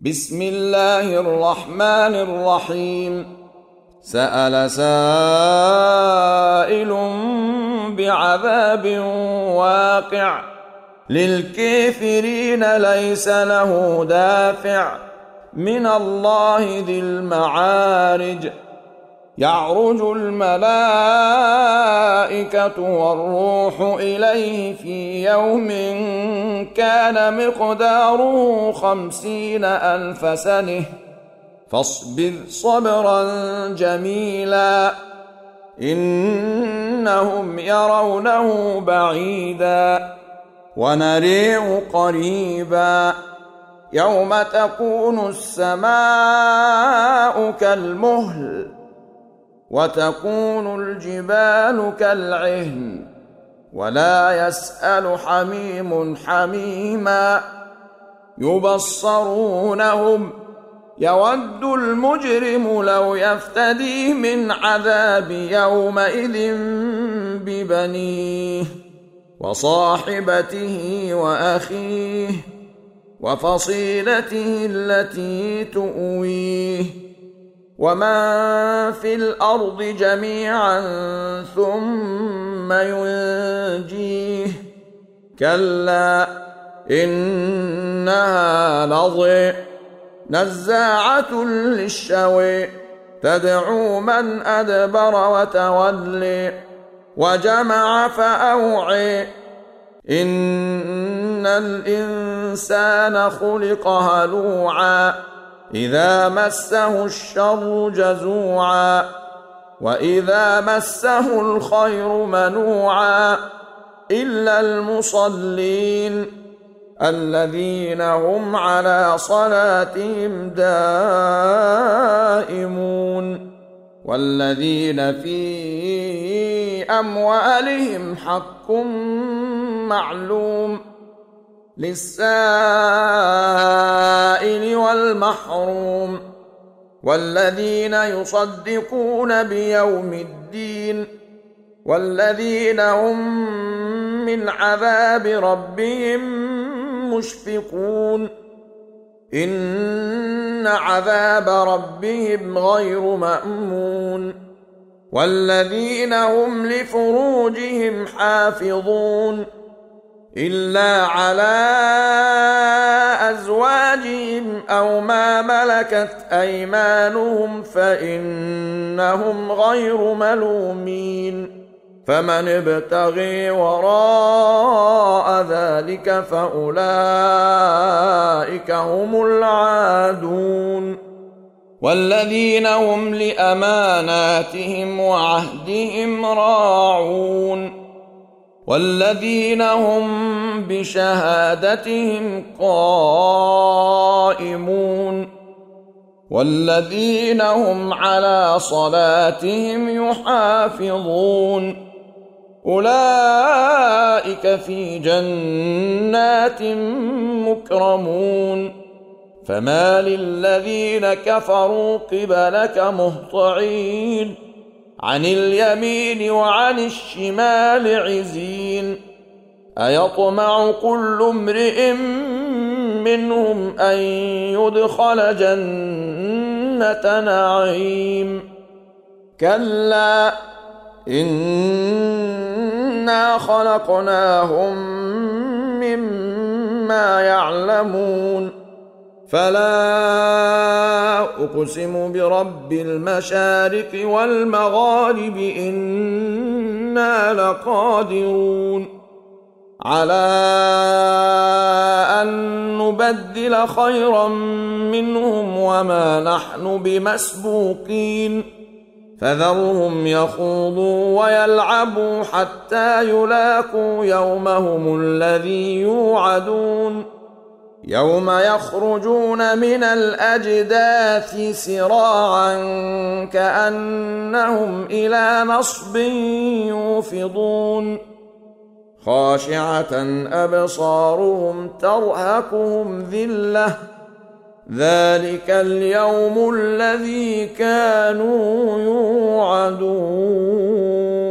بسم الله الرحمن الرحيم. سأل سائل بعذاب واقع للكافرين ليس له دافع من الله ذي المعارج. يعرج الملائكة والروح إليه في يوم كان مقداره 50,000 سنة فاصبر صبرا جميلا إنهم يرونه بعيدا ونريه قريبا يوم تكون السماء كالمهل وتكون الجبال كالعهن ولا يسأل حميم حميما يبصرونهم يود المجرم لو يفتدي من عذاب يومئذ ببنيه وصاحبته وأخيه وفصيلته التي تؤويه ومن في الأرض جميعا ثم ينجيه كلا إنها لظى نزاعة للشوى تدعو من أدبر وتولي وجمع فأوعي إن الإنسان خلق هلوعا إذا مسه الشر جزوعا وإذا مسه الخير منوعا إلا المصلين الذين هم على صلاتهم دائمون والذين في أموالهم حق معلوم للسائل والمحروم والذين يصدقون بيوم الدين والذين هم من عذاب ربهم مشفقون إن عذاب ربهم غير مأمون والذين هم لفروجهم حافظون إلا على أزواجهم أو ما ملكت أيمانهم فإنهم غير ملومين فمن ابتغي وراء ذلك فأولئك هم العادون والذين هم لأماناتهم وعهدهم راعون والذين هم بشهادتهم قائمون والذين هم على صلاتهم يحافظون أولئك في جنات مكرمون فما للذين كفروا قبلك مهطعين عن اليمين وعن الشمال عزين أيطمع كل امرئ منهم أن يدخل جنة نعيم كلا إنا خلقناهم مما يعلمون فلا أقسم برب المشارق والمغارب إنا لقادرون على أن نبدل خيرا منهم وما نحن بمسبوقين فذرهم يخوضوا ويلعبوا حتى يلاقوا يومهم الذي يوعدون يوم يخرجون من الأجداث سراعا كأنهم إلى نصب يوفضون خاشعة أبصارهم ترهقهم ذلة ذلك اليوم الذي كانوا يوعدون.